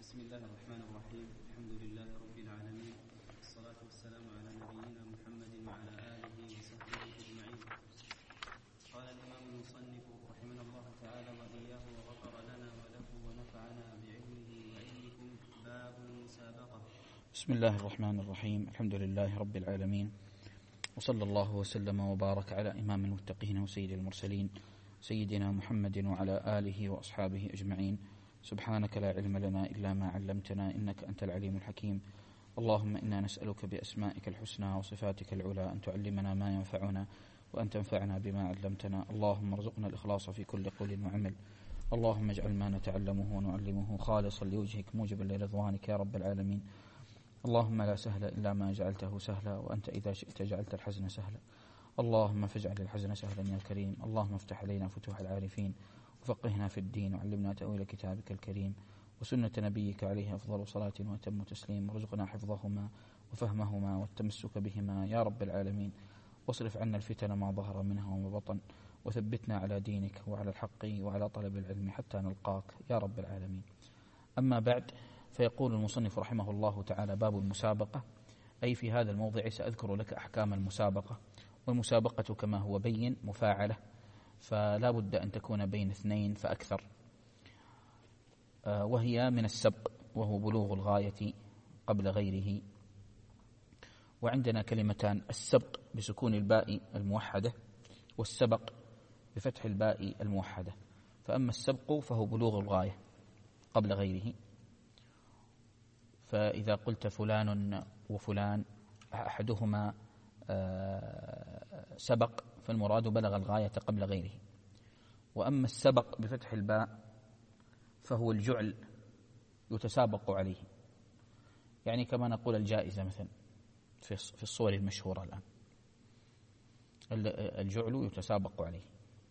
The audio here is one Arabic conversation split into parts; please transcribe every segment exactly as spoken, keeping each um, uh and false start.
بسم الله الرحمن الرحيم. الحمد لله رب العالمين، والصلاة والسلام على نبينا محمد وعلى آله وصحبه أجمعين. قال الإمام المصنف رحمه الله تعالى وإياه وغفر لنا وله ونفعنا بعلمه وعلمكم. باب المسابقة. بسم الله الرحمن الرحيم. الحمد لله رب العالمين، وصلى الله وسلم وبارك على إمام المتقين وسيد المرسلين سيدنا محمد وعلى آله وأصحابه أجمعين. سبحانك لا علم لنا إلا ما علمتنا إنك أنت العليم الحكيم. اللهم إنا نسألك بأسمائك الحسنى وصفاتك العلى أن تعلمنا ما ينفعنا وأن تنفعنا بما علمتنا. اللهم ارزقنا الإخلاص في كل قول وعمل. اللهم اجعل ما نتعلمه ونعلمه خالصا لوجهك موجبا لرضوانك يا رب العالمين. اللهم لا سهل إلا ما جعلته سهلا، وأنت إذا شئت جعلت الحزن سهلا. اللهم فاجعل الحزن سهلا يا كريم. اللهم افتح علينا فتوح العارفين، وفقهنا في الدين، وعلمنا تأويل كتابك الكريم وسنة نبيك عليه أفضل صلاة وأتم تسليم، وارزقنا حفظهما وفهمهما والتمسك بهما يا رب العالمين. واصرف عنا الفتن ما ظهر منها وما بطن، وثبتنا على دينك وعلى الحق وعلى طلب العلم حتى نلقاك يا رب العالمين. أما بعد، فيقول المصنف رحمه الله تعالى: باب المسابقة. أي في هذا الموضع سأذكر لك أحكام المسابقة. والمسابقة كما هو بين مفاعلة، فلا بد أن تكون بين اثنين فأكثر، وهي من السبق، وهو بلوغ الغاية قبل غيره. وعندنا كلمتان: السبق بسكون الباء الموحدة، والسبق بفتح الباء الموحدة. فأما السبق فهو بلوغ الغاية قبل غيره. فإذا قلت فلان وفلان أحدهما سبق فالمراد بلغ الغاية قبل غيره. وأما السبق بفتح الباء فهو الجعل يتسابق عليه، يعني كما نقول الجائزة مثلا في الصور المشهورة الآن، الجعل يتسابق عليه.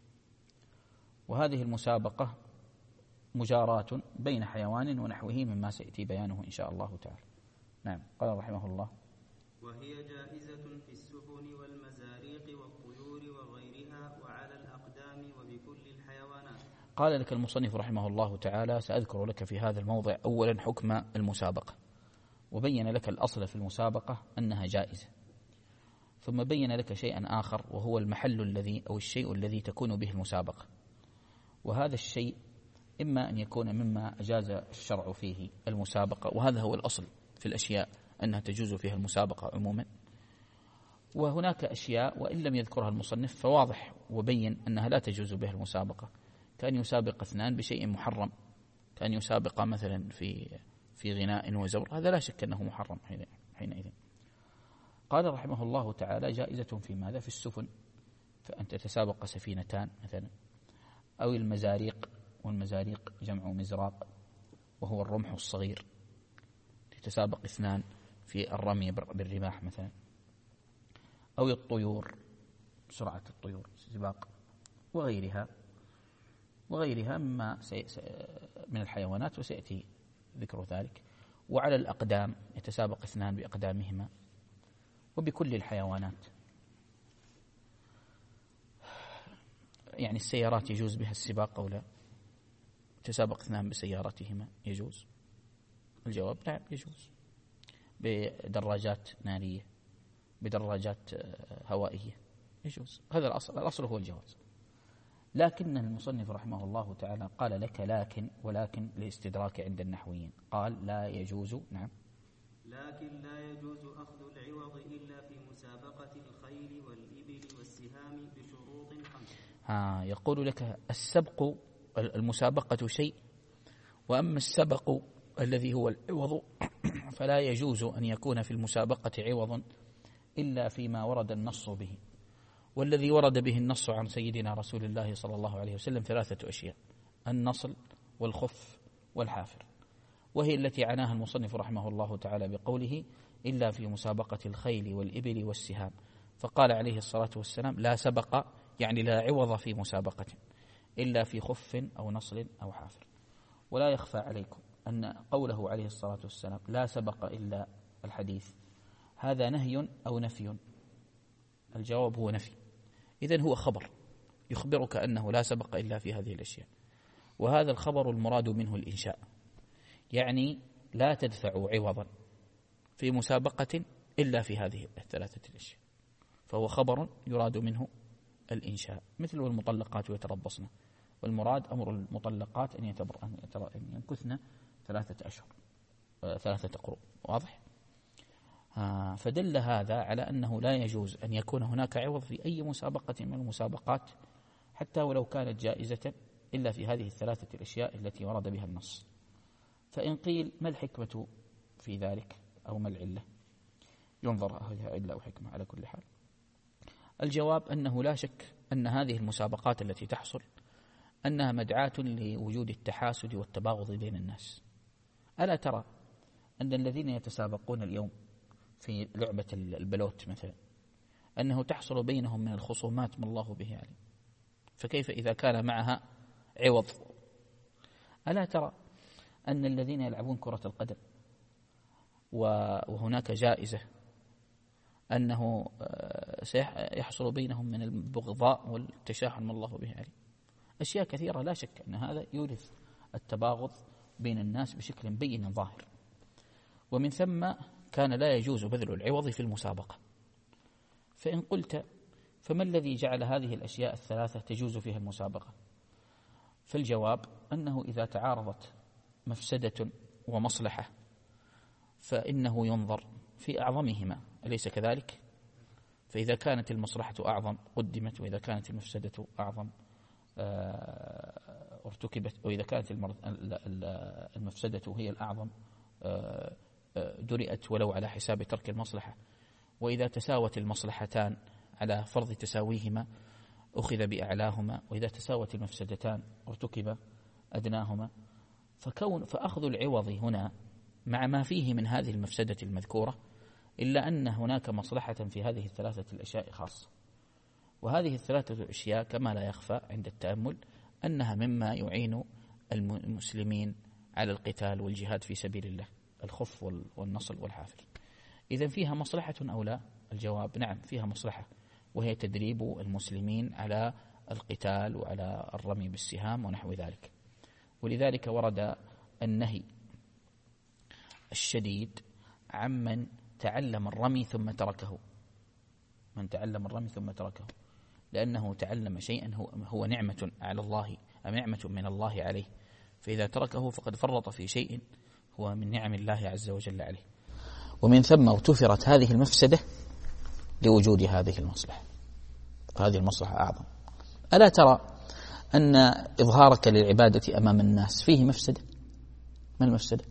وهذه المسابقة مجاراة بين حيوان ونحوه مما سيأتي بيانه إن شاء الله تعالى. نعم. قال رحمه الله: وهي جائزة في السفن والمزاريق والطيور وغيرها وعلى الأقدام وبكل الحيوانات. قال لك المصنف رحمه الله تعالى: سأذكر لك في هذا الموضع أولا حكم المسابقة، وبين لك الأصل في المسابقة أنها جائزة، ثم بين لك شيئا آخر وهو المحل الذي أو الشيء الذي تكون به المسابقة. وهذا الشيء إما أن يكون مما أجاز الشرع فيه المسابقة، وهذا هو الأصل في الأشياء أنها تجوز فيها المسابقة عموما. وهناك أشياء وإن لم يذكرها المصنف فواضح وبين أنها لا تجوز بها المسابقة، كان يسابق اثنان بشيء محرم، كان يسابق مثلا في في غناء وزور، هذا لا شك أنه محرم حينئذ. قال رحمه الله تعالى: جائزة في ماذا؟ في السفن، فأن تتسابق سفينتان مثلا، أو المزاريق، والمزاريق جمع مزراق وهو الرمح الصغير، تتسابق اثنان في الرمي بالرماح مثلا، أو الطيور، سرعة الطيور سباق، وغيرها وغيرها مما من الحيوانات وسيأتي ذكر ذلك. وعلى الأقدام يتسابق اثنان بأقدامهما، وبكل الحيوانات، يعني السيارات يجوز بها السباق أو لا؟ تسابق اثنان بسياراتهما يجوز؟ الجواب نعم يجوز. بدراجات نارية، بدراجات هوائية يجوز، هذا الأصل، الأصل هو الجواز. لكن المصنف رحمه الله تعالى قال لك لكن، ولكن لاستدراك عند النحويين، قال لا يجوز. نعم. لكن لا يجوز أخذ العوض إلا في مسابقة الخيل والإبل والسهام بشروط خمسة. ها يقول لك السبق، المسابقة شيء، وأما السبق الذي هو العوض فلا يجوز أن يكون في المسابقة عوض إلا فيما ورد النص به. والذي ورد به النص عن سيدنا رسول الله صلى الله عليه وسلم ثلاثة أشياء: النصل والخف والحافر، وهي التي عناها المصنف رحمه الله تعالى بقوله: إلا في مسابقة الخيل والإبل والسهام. فقال عليه الصلاة والسلام: لا سبق، يعني لا عوض في مسابقة إلا في خف أو نصل أو حافر. ولا يخفى عليكم أن قوله عليه الصلاة والسلام لا سبق إلا الحديث، هذا نهي أو نفي؟ الجواب هو نفي. إذن هو خبر يخبرك أنه لا سبق إلا في هذه الأشياء، وهذا الخبر المراد منه الإنشاء، يعني لا تدفعوا عوضا في مسابقة إلا في هذه الثلاثة الأشياء، فهو خبر يراد منه الإنشاء، مثل المطلقات يتربصن، والمراد أمر المطلقات أن يمكثن ثلاثة أشهر ثلاثة قروء. واضح؟ آه فدل هذا على أنه لا يجوز أن يكون هناك عوض في أي مسابقة من المسابقات حتى ولو كانت جائزة إلا في هذه الثلاثة الأشياء التي ورد بها النص. فإن قيل ما الحكمة في ذلك أو ما العلة؟ ينظر هل علة أو حكمة. على كل حال الجواب أنه لا شك أن هذه المسابقات التي تحصل أنها مدعاة لوجود التحاسد والتباغض بين الناس. ألا ترى أن الذين يتسابقون اليوم في لعبة البلوت مثلا أنه تحصل بينهم من الخصومات ما الله به عليم، فكيف إذا كان معها عوض؟ ألا ترى أن الذين يلعبون كرة القدم وهناك جائزة أنه سيحصل بينهم من البغضاء والتشاحن ما الله به عليم؟ أشياء كثيرة لا شك أن هذا يورث التباغض بين الناس بشكل بين ظاهر، ومن ثم كان لا يجوز بذل العوض في المسابقة. فإن قلت فما الذي جعل هذه الأشياء الثلاثة تجوز فيها المسابقة؟ فالجواب أنه إذا تعارضت مفسدة ومصلحة فإنه ينظر في أعظمهما، أليس كذلك؟ فإذا كانت المصلحة أعظم قدمت، وإذا كانت المفسدة أعظم ارتكبت، وإذا كانت المفسدة هي الأعظم درئت ولو على حساب ترك المصلحة. وإذا تساوت المصلحتان على فرض تساويهما أخذ بأعلاهما، وإذا تساوت المفسدتان ارتكب أدناهما. فكون فأخذ العوض هنا مع ما فيه من هذه المفسدة المذكورة، إلا أن هناك مصلحة في هذه الثلاثة الأشياء خاصة، وهذه الثلاثة الأشياء كما لا يخفى عند التأمل أنها مما يعين المسلمين على القتال والجهاد في سبيل الله، الخف والنصل والحافر. إذن فيها مصلحة أو لا؟ الجواب نعم فيها مصلحة، وهي تدريب المسلمين على القتال وعلى الرمي بالسهام ونحو ذلك. ولذلك ورد النهي الشديد عمن تعلم الرمي ثم تركه، من تعلم الرمي ثم تركه، لأنه تعلم شيئا هو, هو نعمة على الله أم نعمة من الله عليه، فإذا تركه فقد فرط في شيء هو من نعم الله عز وجل عليه. ومن ثم اغتفرت هذه المفسدة لوجود هذه المصلحة، وهذه المصلحة أعظم. ألا ترى أن إظهارك للعبادة أمام الناس فيه مفسدة؟ ما المفسدة؟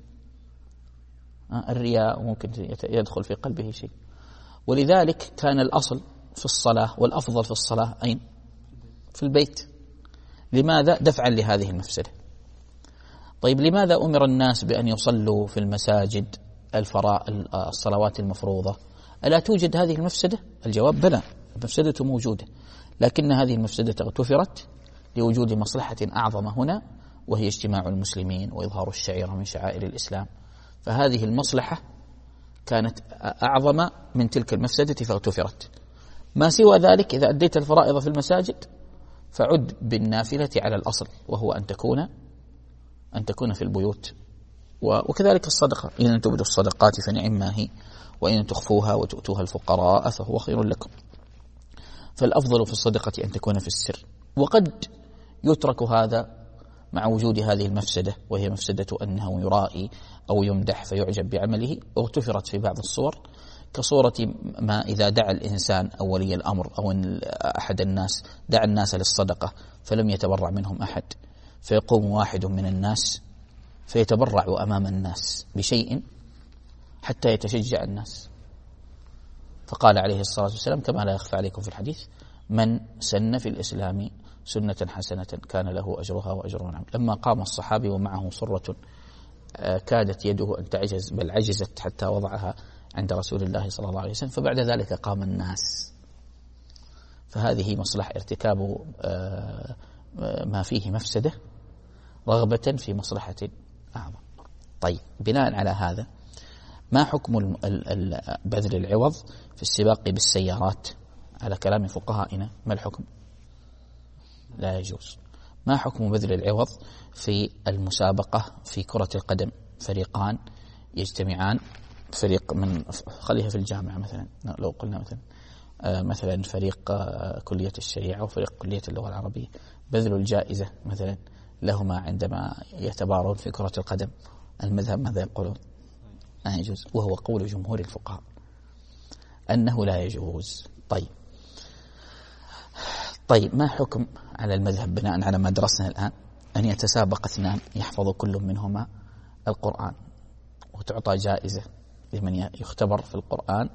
الرياء، ممكن يدخل في قلبه شيء. ولذلك كان الأصل في الصلاة والأفضل في الصلاة أين؟ في البيت. لماذا؟ دفعا لهذه المفسدة. طيب لماذا أمر الناس بأن يصلوا في المساجد الفرائض الصلوات المفروضة؟ ألا توجد هذه المفسدة؟ الجواب بلى، المفسدة موجودة، لكن هذه المفسدة اغتفرت لوجود مصلحة أعظم هنا، وهي اجتماع المسلمين وإظهار الشعيرة من شعائر الإسلام. فهذه المصلحة كانت أعظم من تلك المفسدة فاغتفرت. ما سوى ذلك إذا أديت الفرائض في المساجد فعد بالنافلة على الأصل، وهو أن تكون أن تكون في البيوت. وكذلك الصدقة، إن تبدوا الصدقات فنعم ما هي، وإن تخفوها وتؤتوها الفقراء فهو خير لكم. فالأفضل في الصدقة أن تكون في السر. وقد يترك هذا مع وجود هذه المفسدة، وهي مفسدة أنه يرائي أو يمدح فيعجب بعمله، واغتفرت في بعض الصور، كصورة ما إذا دعا الإنسان أو ولي الأمر أو أحد الناس دعا الناس للصدقة فلم يتبرع منهم أحد، فيقوم واحد من الناس فيتبرع أمام الناس بشيء حتى يتشجع الناس. فقال عليه الصلاة والسلام كما لا يخفى عليكم في الحديث: من سن في الإسلام سنة حسنة كان له أجرها وأجر من عمل. لما قام الصحابي ومعه صرة كادت يده أن تعجز، بل عجزت حتى وضعها عند رسول الله صلى الله عليه وسلم، فبعد ذلك قام الناس. فهذه مصلحة ارتكاب ما فيه مفسدة رغبة في مصلحة أعظم. طيب بناء على هذا ما حكم بذل العوض في السباق بالسيارات؟ على كلام فقهائنا ما الحكم؟ لا يجوز. ما حكم بذل العوض في المسابقة في كرة القدم؟ فريقان يجتمعان، فريق من خليها في الجامعة مثلا، لو قلنا مثلا مثلا فريق كلية الشريعة وفريق كلية اللغة العربية، بذل الجائزة مثلا لهما عندما يتبارون في كرة القدم، المذهب ماذا يقولون؟ لا يجوز، وهو قول جمهور الفقهاء أنه لا يجوز. طيب طيب ما حكم على المذهب بناء على ما درسنا الآن أن يتسابق اثنان يحفظ كل منهما القرآن وتعطى جائزة لمن يختبر في القرآن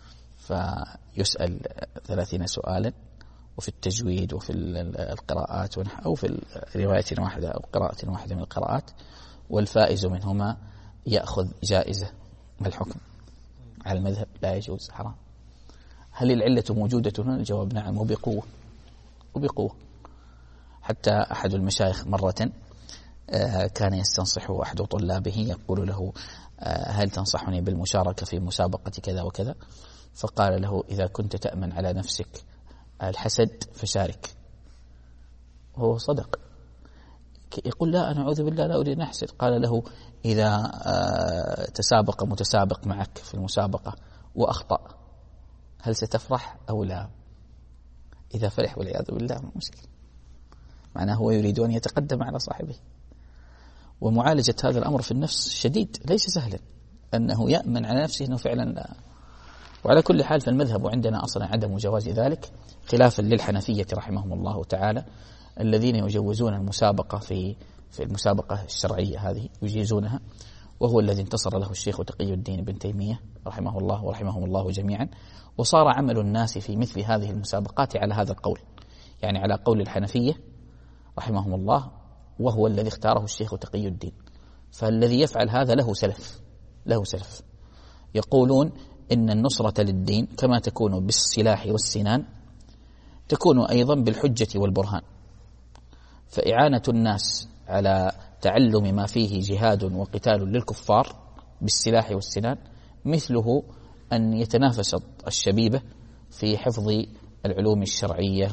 فيسأل ثلاثين سؤالا، وفي التجويد وفي القراءات أو في رواية واحدة أو قراءة واحدة من القراءات، والفائز منهما يأخذ جائزة. ما الحكم على المذهب؟ لا يجوز، حرام. هل العلة موجودة هنا؟ الجواب نعم، وبقوة وبقوة. حتى أحد المشايخ مرة كان يستنصح أحد طلابه يقول له هل تنصحني بالمشاركة في مسابقة كذا وكذا؟ فقال له إذا كنت تأمن على نفسك الحسد فشارك. هو صدق، يقول لا أنا أعوذ بالله لا أريد أن أحسد. قال له إذا تسابق متسابق معك في المسابقة وأخطأ هل ستفرح أو لا؟ إذا فرح والعياذ بالله مشكلة، معناه هو يريد أن يتقدم على صاحبه. ومعالجة هذا الأمر في النفس شديد، ليس سهلا، أنه يأمن على نفسه أنه فعلا لا. وعلى كل حال فالمذهب عندنا أصلا عدم جواز ذلك، خلافا للحنفية رحمهم الله تعالى الذين يجوزون المسابقة في في المسابقة الشرعية هذه، يجيزونها، وهو الذي انتصر له الشيخ تقي الدين بن تيمية رحمه الله ورحمهم الله جميعا. وصار عمل الناس في مثل هذه المسابقات على هذا القول، يعني على قول الحنفية رحمهم الله، وهو الذي اختاره الشيخ تقي الدين. فالذي يفعل هذا له سلف، له سلف يقولون إن النصرة للدين كما تكون بالسلاح والسنان تكون أيضا بالحجة والبرهان. فإعانة الناس على تعلم ما فيه جهاد وقتال للكفار بالسلاح والسنان مثله أن يتنافس الشبيبة في حفظ العلوم الشرعية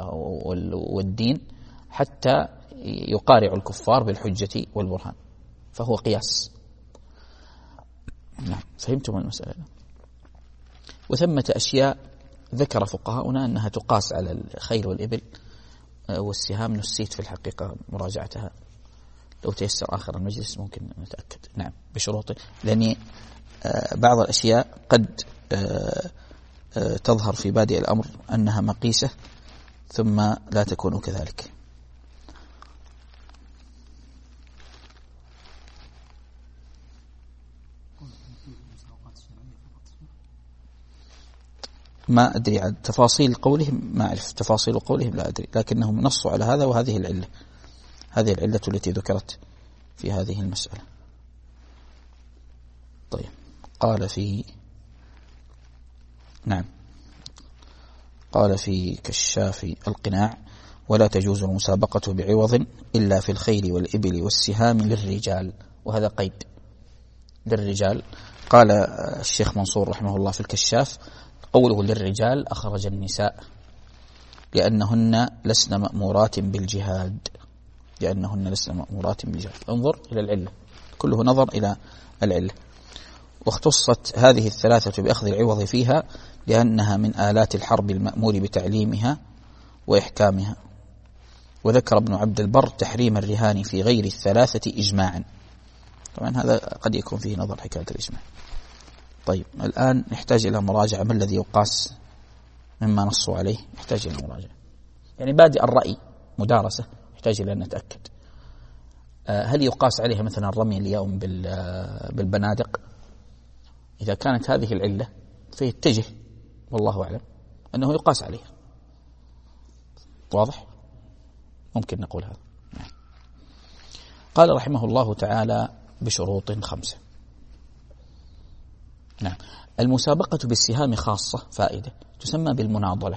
والدين حتى يقارع الكفار بالحجة والبرهان، فهو قياس. نعم، فهمتم المسألة. وثمة أشياء ذكر فقهاؤنا أنها تقاس على الخيل والإبل والسهام، نسيت في الحقيقة مراجعتها، لو تيسر آخر المجلس ممكن نتأكد. نعم بشروطه، لأن بعض الأشياء قد تظهر في بادئ الأمر أنها مقيسة ثم لا تكون كذلك. ما أدري عن تفاصيل قولهم، ما أعرف تفاصيل قولهم، لا أدري، لكنهم نصوا على هذا، وهذه العلة، هذه العلة التي ذكرت في هذه المسألة. طيب قال في نعم قال في كشاف القناع: ولا تجوز المسابقة بعوض إلا في الخيل والإبل والسهام للرجال. وهذا قيد للرجال. قال الشيخ منصور رحمه الله في الكشاف: قوله للرجال أخرج النساء لأنهن لسن مأمورات بالجهاد، لأنهن لسن مأمورات بالجهاد. انظر إلى العلة، كله نظر إلى العلة. واختصت هذه الثلاثة بأخذ العوض فيها لأنها من آلات الحرب المأمور بتعليمها وإحكامها. وذكر ابن عبد البر تحريم الرهان في غير الثلاثة إجماعا. طبعا هذا قد يكون فيه نظر حكاية الإجماع. طيب الآن نحتاج إلى مراجعة، ما الذي يقاس مما نصوا عليه؟ يحتاج إلى مراجعة، يعني بادئ الرأي مدارسة، يحتاج إلى أن نتأكد هل يقاس عليها مثلا الرمي اليوم بالبنادق. إذا كانت هذه العلة فيتجه والله أعلم أنه يقاس عليها. واضح؟ ممكن نقول هذا. قال رحمه الله تعالى: بشروط خمسة. نعم. المسابقة بالسهام خاصة، فائدة، تسمى بالمناضلة.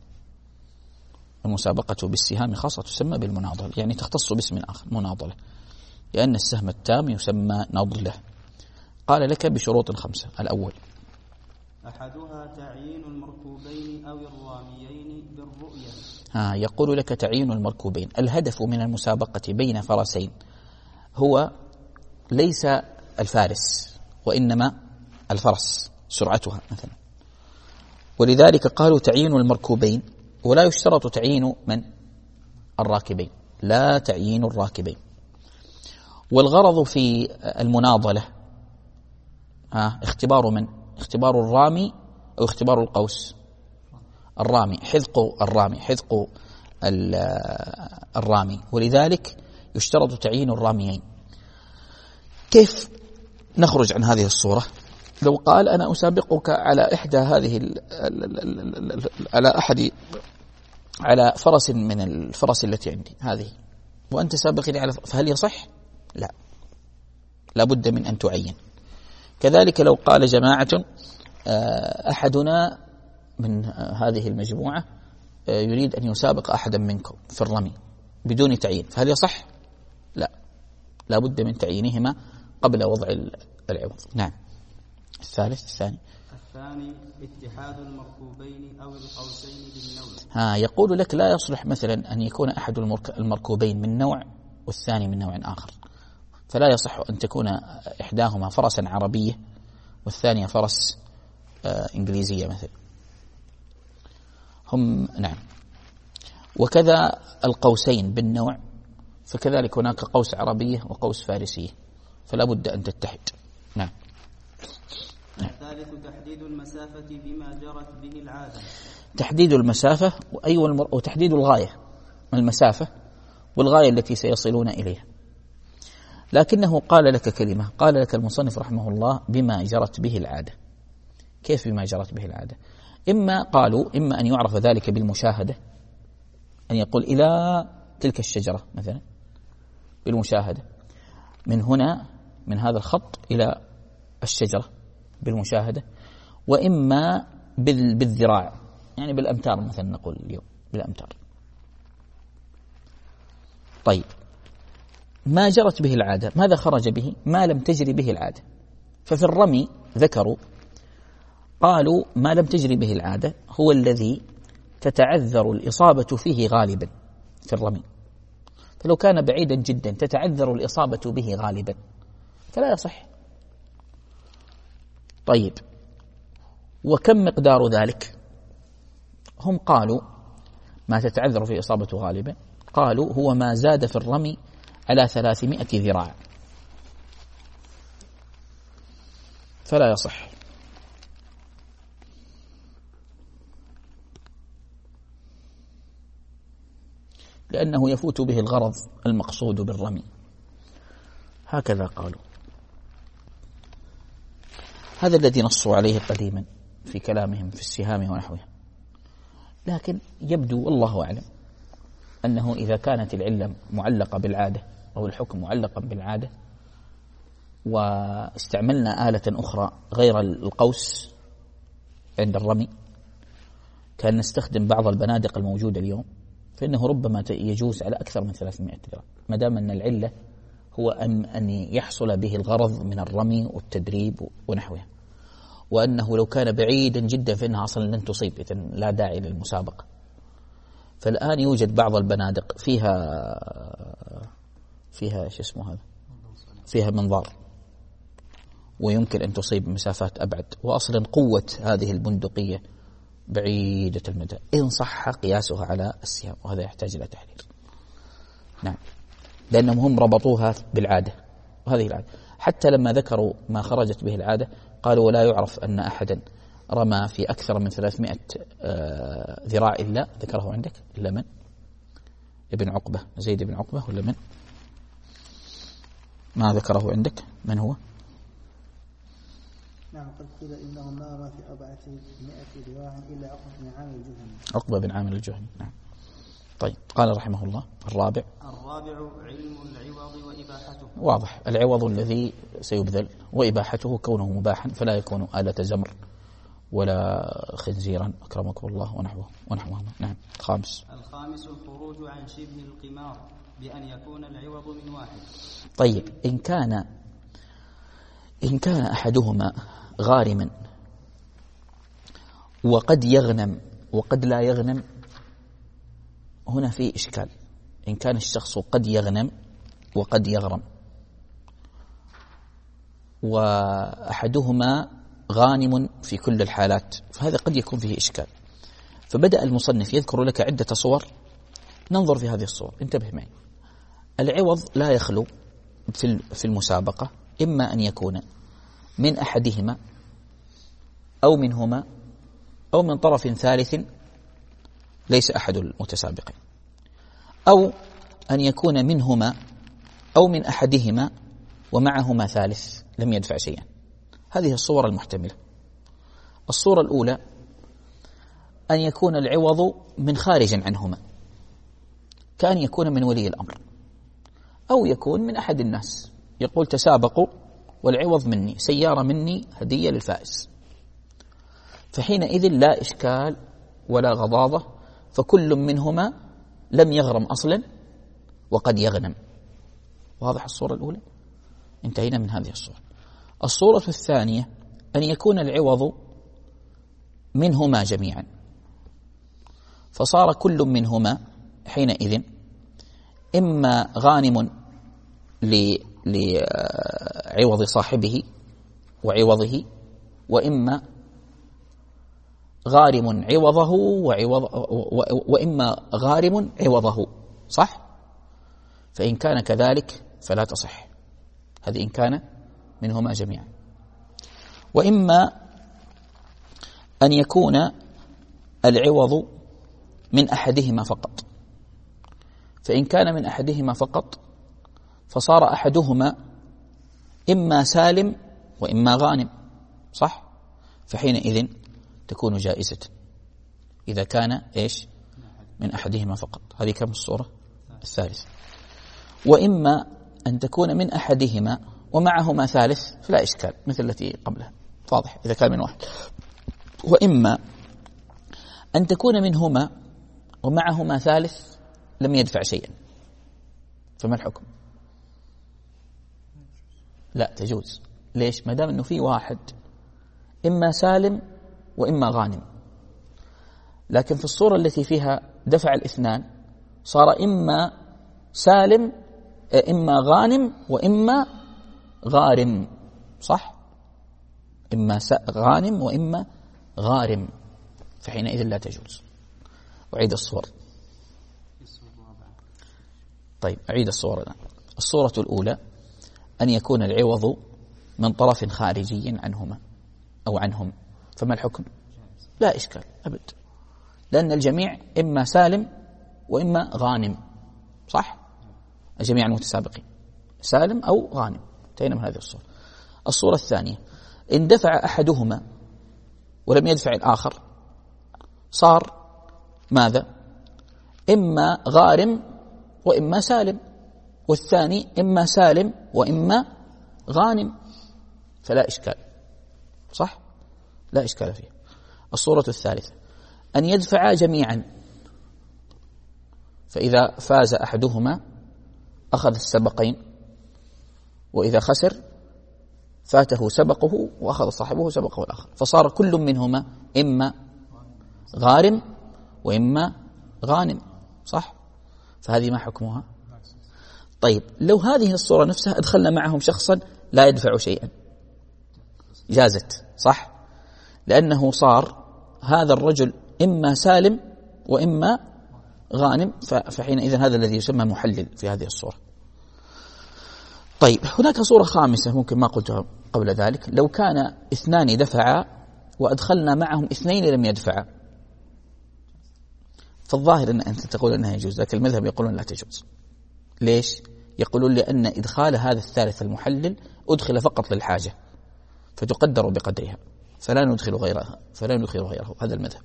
المسابقة بالسهام خاصة تسمى بالمناضلة، يعني تختص باسم آخر، مناضلة، لأن السهم التام يسمى نضلة. قال لك بشروط خمسة. الأول: أحدها تعيين المركوبين أو الراميين بالرؤية. ها يقول لك تعيين المركوبين. الهدف من المسابقة بين فرسين هو ليس الفارس وإنما الفرس سرعتها مثلا. ولذلك قالوا تعيين المركوبين، ولا يشترط تعيين من؟ الراكبين، لا تعيين الراكبين. والغرض في المناضلة ها اختبار من؟ اختبار الرامي أو اختبار القوس؟ الرامي، حذق الرامي، حذق الرامي، ولذلك يشترط تعيين الراميين. كيف نخرج عن هذه الصورة؟ لو قال أنا أسابقك على إحدى هذه ال ال ال ال على أحد على فرس من الفرس التي عندي هذه، وأنت سابقني على، فهل يصح؟ لا، لا بد من أن تعين. كذلك لو قال جماعة أحدنا من هذه المجموعة يريد أن يسابق أحدا منكم في الرمي بدون تعيين، فهل يصح؟ لا، لا بد من تعيينهما قبل وضع العوض. نعم. الثالث الثاني الثاني اتحاد المركوبين أو القوسين بالنوع. ها يقول لك لا يصلح مثلا أن يكون أحد المركوبين من نوع والثاني من نوع آخر، فلا يصح أن تكون إحداهما فرسا عربية والثانية فرس آه إنجليزية مثلا. هم نعم. وكذا القوسين بالنوع، فكذلك هناك قوس عربية وقوس فارسية، فلا بد أن تتحد. نعم. الثالث تحديد المسافة بما جرت به العادة. تحديد المسافة وأيوة وتحديد الغاية، المسافة والغاية التي سيصلون إليها. لكنه قال لك كلمة، قال لك المصنف رحمه الله بما جرت به العادة. كيف بما جرت به العادة؟ إما قالوا إما أن يعرف ذلك بالمشاهدة، أن يقول إلى تلك الشجرة مثلا بالمشاهدة، من هنا من هذا الخط إلى الشجرة بالمشاهدة، وإما بالذراع يعني بالأمتار مثلا، نقول اليوم بالأمتار. طيب ما جرت به العادة ماذا خرج به؟ ما لم تجري به العادة. ففي الرمي ذكروا قالوا ما لم تجري به العادة هو الذي تتعذر الإصابة فيه غالبا في الرمي، فلو كان بعيدا جدا تتعذر الإصابة به غالبا فلا يصح. طيب وكم مقدار ذلك؟ هم قالوا ما تتعذر فيه إصابة غالبا، قالوا هو ما زاد في الرمي على ثلاثمائة ذراع فلا يصح. لأنه يفوت به الغرض المقصود بالرمي. هكذا قالوا. هذا الذي نصوا عليه قديما في كلامهم في السهام ونحوها. لكن يبدو والله أعلم أنه إذا كانت العلة معلقة بالعادة أو الحكم معلقا بالعادة واستعملنا آلة أخرى غير القوس عند الرمي، كان نستخدم بعض البنادق الموجودة اليوم، فإنه ربما يجوز على أكثر من ثلاثمائة ذراع، ما دام أن العلة هو أن يحصل به الغرض من الرمي والتدريب ونحوها، وأنه لو كان بعيدا جدا فإنها أصلا لن تصيب، إذن لا داعي للمسابقة. فالآن يوجد بعض البنادق فيها فيها شو اسمه هذا فيها منظار ويمكن أن تصيب مسافات أبعد، وأصلا قوة هذه البندقية بعيدة المدى إن صح قياسها على السهام، وهذا يحتاج إلى تحرير. نعم، لأنهم هم ربطوها بالعادة، وهذه العادة حتى لما ذكروا ما خرجت به العادة قالوا ولا يعرف أن أحدا رمى في أكثر من ثلاثمائة ذراع إلا ذكره عندك إلا من؟ ابن عقبة، زيد بن عقبة ولا من؟ ما ذكره عندك من هو؟ نعم قد قيل إنه ما رمى في أربعمائة ذراع إلا عقبة بن عامر الجهني. عقبة بن عامر الجهني. نعم. طيب قال رحمه الله الرابع الرابع علم العوض وإباحته. واضح، العوض الذي سيبذل وإباحته كونه مباحا فلا يكون آلة زمر ولا خنزيرا أكرمكم الله ونحوه ونحوه. نعم. خامس الخامس الخروج عن شبه القمار بأن يكون العوض من واحد. طيب إن كان إن كان أحدهما غارما وقد يغنم وقد لا يغنم، هنا في إشكال. إن كان الشخص قد يغنم وقد يغرم، وأحدهما غانم في كل الحالات، فهذا قد يكون فيه إشكال. فبدأ المصنف يذكر لك عدة صور، ننظر في هذه الصور. انتبه معي، العوض لا يخلو في المسابقة إما أن يكون من أحدهما أو منهما أو من طرف ثالث ليس أحد المتسابقين، أو أن يكون منهما أو من أحدهما ومعهما ثالث لم يدفع شيئا. هذه الصور المحتملة. الصورة الأولى أن يكون العوض من خارج عنهما، كأن يكون من ولي الأمر، أو يكون من أحد الناس، يقول تسابقوا والعوض مني، سيارة مني هدية للفائز، فحينئذ لا إشكال ولا غضاضة، فكل منهما لم يغرم أصلا وقد يغنم. واضح الصورة الأولى؟ انتهينا من هذه الصورة. الصورة الثانية أن يكون العوض منهما جميعا، فصار كل منهما حينئذ إما غانم لعوض صاحبه وعوضه، وإما غارم عوضه وعوض وإما غارم عوضه، صح؟ فإن كان كذلك فلا تصح هذه، إن كان منهما جميعا. وإما أن يكون العوض من أحدهما فقط، فإن كان من أحدهما فقط فصار أحدهما إما سالم وإما غانم، صح؟ فحينئذ تكون جائزة إذا كان إيش من أحدهما فقط. هذه كم الصورة الثالثة. وإما أن تكون من أحدهما ومعهما ثالث فلا إشكال مثل التي قبلها، واضح إذا كان من واحد. وإما أن تكون منهما ومعهما ثالث لم يدفع شيئا، فما الحكم؟ لا تجوز. ليش؟ ما دام أنه في واحد إما سالم وإما غانم، لكن في الصورة التي فيها دفع الاثنان صار إما سالم إما غانم وإما غارم، صح؟ إما غانم وإما غارم، فحينئذ لا تجوز. أعيد الصور. طيب أعيد الصور الآن. الصورة الأولى أن يكون العوض من طرف خارجي عنهما أو عنهم، فما الحكم؟ لا إشكال أبد، لأن الجميع إما سالم وإما غانم، صح؟ الجميع المتسابقين سالم أو غانم. انتهينا من هذه الصورة. الصورة الثانية إن دفع أحدهما ولم يدفع الآخر صار ماذا؟ إما غارم وإما سالم، والثاني إما سالم وإما غانم، فلا إشكال، صح؟ لا إشكال فيه. الصورة الثالثة أن يدفع جميعا، فإذا فاز أحدهما أخذ السبقين، وإذا خسر فاته سبقه وأخذ صاحبه سبقه الآخر، فصار كل منهما إما غارم وإما غانم، صح؟ فهذه ما حكمها؟ طيب لو هذه الصورة نفسها أدخلنا معهم شخصا لا يدفع شيئا جازت، صح؟ لأنه صار هذا الرجل إما سالم وإما غانم، فحينئذ هذا الذي يسمى محلل في هذه الصورة. طيب هناك صورة خامسة ممكن ما قلتها قبل ذلك، لو كان اثنان دفعا وأدخلنا معهم اثنين لم يدفعا، فالظاهر أن أنت تقول أنها يجوز، لكن المذهب يقولون لا تجوز. ليش؟ يقولون لأن إدخال هذا الثالث المحلل أدخل فقط للحاجة فتقدر بقدرها، فلا ندخل غيرها فلا ندخل غيره. هذا المذهب.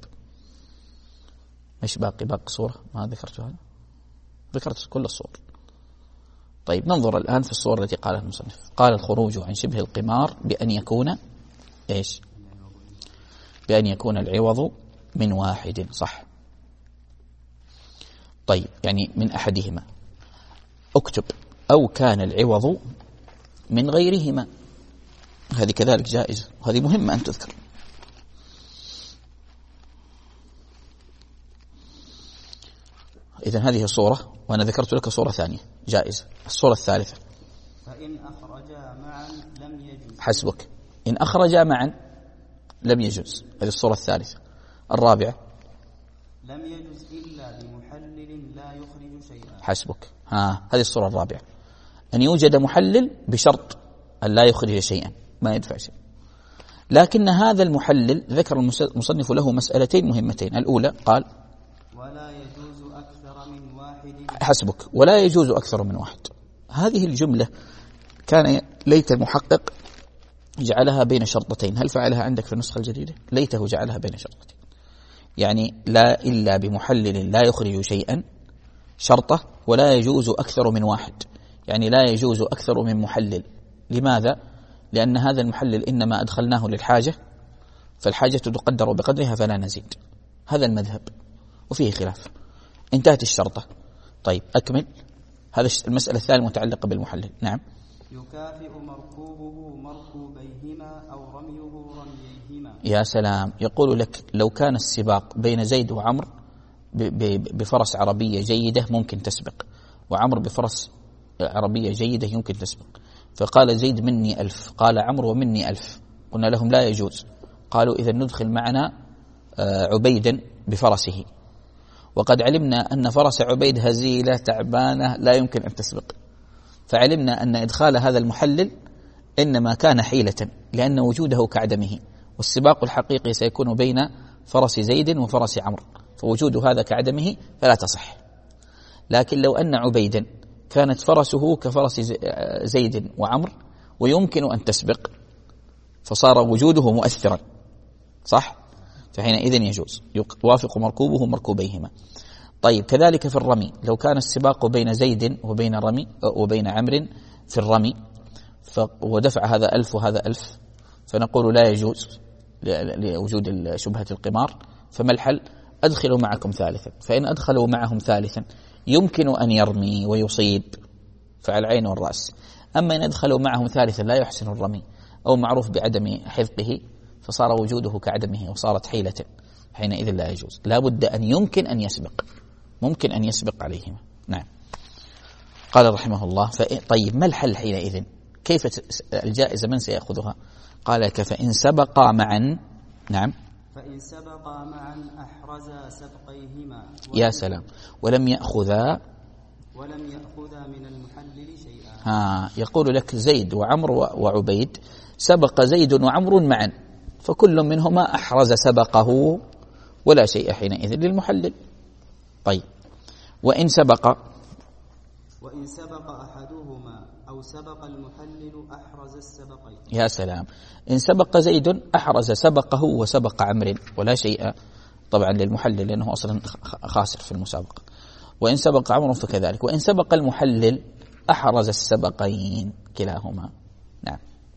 مش باقي باقي صورة ما ذكرتها؟ هذا ذكرت كل الصور. طيب ننظر الآن في الصور التي قالها المصنف. قال الخروج عن شبه القمار بأن يكون إيش؟ بأن يكون العوض من واحد، صح؟ طيب يعني من أحدهما. اكتب أو كان العوض من غيرهما، هذه كذلك جائزة، وهذه مهمة أن تذكر. إذن هذه صورة، وأنا ذكرت لك صورة ثانية جائزة. الصورة الثالثة فإن أخرجا معا لم يجوز. حسبك. إن أخرجا معا لم يجوز. هذه الصورة الثالثة. الرابعة لم يجوز إلا بمحلل لا يخرج شيئا. حسبك. ها هذه الصورة الرابعة، أن يوجد محلل بشرط أن لا يخرج شيئا، ما يدفع شيء. لكن هذا المحلل ذكر المصنف له مسألتين مهمتين. الأولى قال ولا يجوز أكثر من واحد. حسبك. ولا يجوز أكثر من واحد. هذه الجملة كان ليت المحقق جعلها بين شرطتين. هل فعلها عندك في النسخة الجديدة؟ ليته جعلها بين شرطتين، يعني لا إلا بمحلل لا يخرج شيئا شرطة، ولا يجوز أكثر من واحد، يعني لا يجوز أكثر من محلل. لماذا؟ لأن هذا المحلل إنما أدخلناه للحاجة، فالحاجة تقدر بقدرها فلا نزيد. هذا المذهب وفيه خلاف. انتهت الشرطة. طيب أكمل. هذا المسألة الثانية متعلقة بالمحلل. نعم. يكافئ مركوبه مركوبيهما أو رميه رمييهما. يا سلام. يقول لك لو كان السباق بين زيد وعمر بفرس عربية جيدة ممكن تسبق، وعمر بفرس عربية جيدة يمكن تسبق، فقال زيد مني ألف، قال عمر ومني ألف، قلنا لهم لا يجوز. قالوا إذا ندخل معنا عبيدا بفرسه، وقد علمنا أن فرس عبيد هزيلة تعبانة لا يمكن أن تسبق، فعلمنا أن إدخال هذا المحلل إنما كان حيلة، لأن وجوده كعدمه، والسباق الحقيقي سيكون بين فرس زيد وفرس عمرو، فوجود هذا كعدمه فلا تصح. لكن لو أن عبيدا كانت فرسه كفرس زيد وعمر ويمكن أن تسبق، فصار وجوده مؤثرا، صح؟ فحينئذ يجوز، يوافق مركوبه مركوبيهما. طيب كذلك في الرمي، لو كان السباق بين زيد وبين رمي وبين عمرو في الرمي ودفع هذا ألف وهذا ألف، فنقول لا يجوز لوجود شبهة القمار. فما الحل؟ أدخلوا معكم ثالثا، فإن أدخلوا معهم ثالثا يمكن أن يرمي ويصيب، فعلى العين والرأس. أما إن أدخلوا معهم ثالثا لا يحسن الرمي أو معروف بعدم حفظه، فصار وجوده كعدمه وصارت حيلة، حينئذ لا يجوز. لا بد أن يمكن أن يسبق، ممكن أن يسبق عليهما. نعم. قال رحمه الله طيب ما الحل حينئذ؟ كيف الجائزة من سيأخذها؟ قال لك فإن سبقا معا. نعم. فإن سبقا معا أحرزا سبقيهما. يا سلام. ولم يأخذا ولم يأخذا من المحلل شيئا. ها يقول لك زيد وعمر وعبيد، سبق زيد وعمر معا، فكل منهما أحرز سبقه ولا شيء حينئذ للمحلل. طيب وإن سبق وإن سبق أحدهما أو سبق المحلل أحرز السبقين. يا سلام. إن سبق زيد أحرز سبقه وسبق عمرو ولا شيء طبعا للمحلل لأنه أصلا خاسر في المسابقة. وإن سبق عمرو فكذلك. وإن سبق المحلل أحرز السبقين كلاهما. نعم.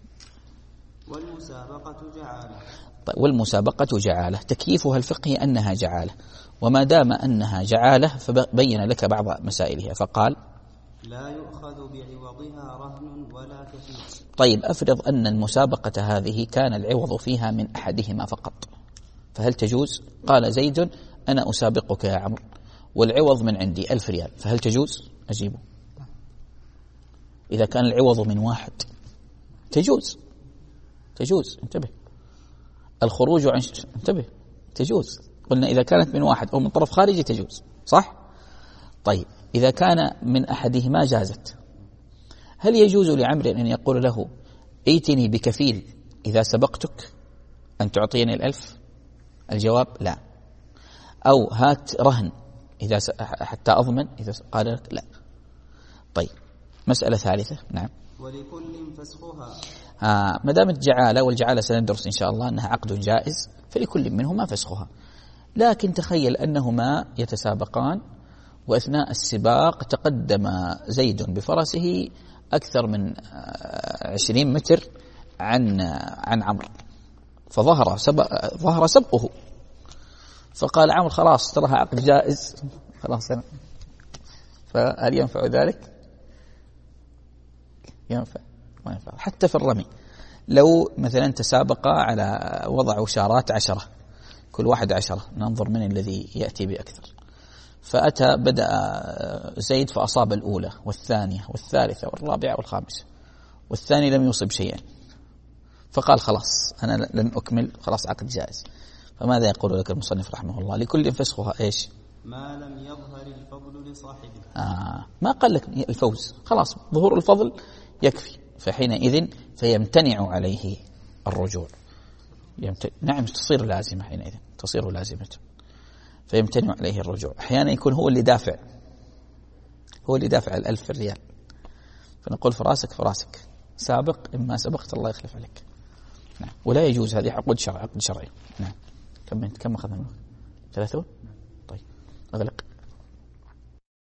والمسابقة جعالة. طيب والمسابقة جعالة، تكييفها الفقهي أنها جعالة، وما دام أنها جعالة فبين لك بعض مسائلها فقال لا يؤخذ بعوضها رهن ولا كفيف. طيب أفرض أن المسابقة هذه كان العوض فيها من أحدهما فقط، فهل تجوز؟ قال زيد أنا أسابقك يا عمرو والعوض من عندي ألف ريال، فهل تجوز؟ أجيبه. إذا كان العوض من واحد تجوز، تجوز. انتبه. الخروج عن انتبه تجوز. قلنا إذا كانت من واحد أو من طرف خارجي تجوز، صح؟ طيب إذا كان من أحدهما جازت. هل يجوز لعمرو أن يقول له ائتني بكفيل إذا سبقتك أن تعطيني الألف؟ الجواب لا. أو هات رهن إذا س... حتى أضمن إذا قال لك لا. طيب مسألة ثالثة. نعم. ولكل فسخها. آه ما دامت جعالة، والجعالة سندرس إن شاء الله أنها عقد جائز، فلكل منهما فسخها. لكن تخيل أنهما يتسابقان وأثناء السباق تقدم زيد بفرسه أكثر من عشرين متر عن عن عمرو، فظهر سبق ظهر سبقه، فقال عمرو خلاص تراها عقد جائز خلاص أنا. فهل ينفع ذلك؟ ينفع ما ينفع. حتى في الرمي لو مثلا تسابقا على وضع وشارات عشرة، كل واحد عشرة، ننظر من الذي يأتي بأكثر، فأتى بدأ زيد فأصاب الأولى والثانية والثالثة والرابعة والخامسة، والثاني لم يصب شيئا، فقال خلاص أنا لن أكمل، خلاص عقد جائز. فماذا يقول لك المصنف رحمه الله؟ لكل فسخها إيش؟ ما لم يظهر الفضل لصاحبه. آه ما قال لك الفوز، خلاص ظهور الفضل يكفي، فحينئذ فيمتنع عليه الرجوع. يمت... نعم تصير لازمة، حينئذ تصير لازمة، فيمتنع عليه الرجوع. أحيانا يكون هو اللي دافع، هو اللي دافع الألف ريال، فنقول فراسك فراسك، سابق إما سبقت الله يخلف عليك. نعم. ولا يجوز، هذه عقد شرعي، عقد شرعي. نعم. كم كم أخذنا منه؟ ثلاثون. طيب أغلق.